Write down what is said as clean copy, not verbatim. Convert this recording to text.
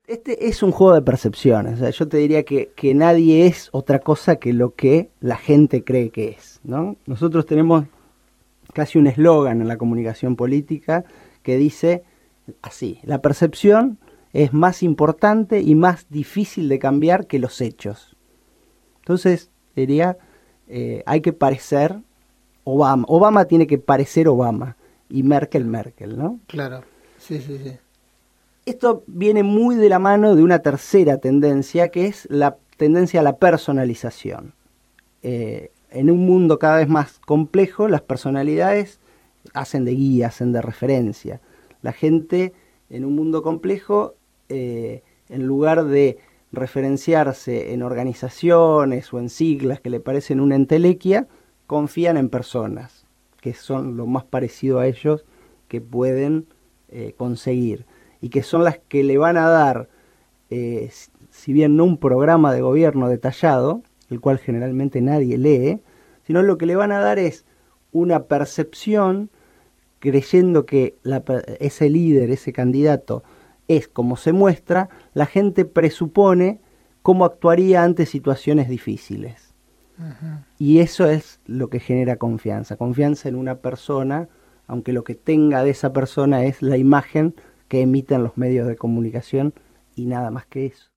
Este es un juego de percepciones. O sea, yo te diría que nadie es otra cosa que lo que la gente cree que es, ¿no? Nosotros tenemos casi un eslogan en la comunicación política que dice así: la percepción es más importante y más difícil de cambiar que los hechos. Entonces, diría, hay que parecer Obama. Obama tiene que parecer Obama y Merkel, Merkel, ¿no? Claro, sí, sí, sí. Esto viene muy de la mano de una tercera tendencia, que es la tendencia a la personalización. En un mundo cada vez más complejo, las personalidades hacen de guía, hacen de referencia. La gente en un mundo complejo, en lugar de referenciarse en organizaciones o en siglas que le parecen una entelequia, confían en personas, que son lo más parecido a ellos que pueden conseguir, y que son las que le van a dar, si bien no un programa de gobierno detallado, el cual generalmente nadie lee, sino lo que le van a dar es una percepción, creyendo que ese líder, ese candidato, es como se muestra. La gente presupone cómo actuaría ante situaciones difíciles. Ujú. Y eso es lo que genera confianza. Confianza en una persona, aunque lo que tenga de esa persona es la imagen que emiten los medios de comunicación y nada más que eso.